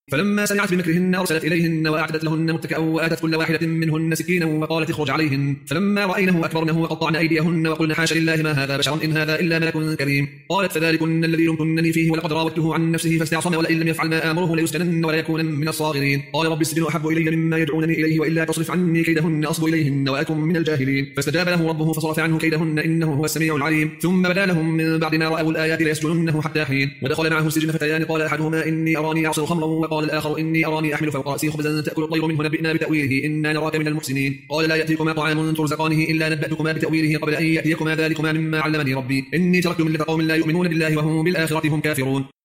فلما سمعت بمكرهن أرسلت إليهن وأعتدت لهن متكئا وآتت كل واحدة منهن سكينا وقالت اخرج عليهن. فلما رأينه أكبرنه وقطعن أيديهن وقلن حاش لله ما هذا بشر إن هذا إلا ملك كريم. قالت فذلكن الذي لمتنني فيه ولقد راودته عن نفسه فاستعصم ولئن لم يفعل ما آمره ليسجنن ولا يكون من الصاغرين. قال رب السجن أحب إلي مما يدعونني إليه وإلا تصرف عني كيدهن أصب إليهن وأكن من الجاهلين. فاستجاب له ربه فصرف عنه كيدهن إنه هو السميع العليم. ثم بدا لهم من بعد ما رأوا الآيات ليسجننه حتى حين. ودخل معه السجن فتيان قال أحدهما إني أراني أعصر خمرا وقال الآخر إني أراني أحمل فوق رأسي خبزا تأكل الطير منه نبئنا بتأويله إنا نراك من المحسنين. قال لا يأتيكما طعام ترزقانه إلا نبأتكما بتأويله قبل أن يأتيكما ذلكما مما علمني ربي إني تركت ملة قوم لا يؤمنون بالله وهم بالآخرة هم كافرون.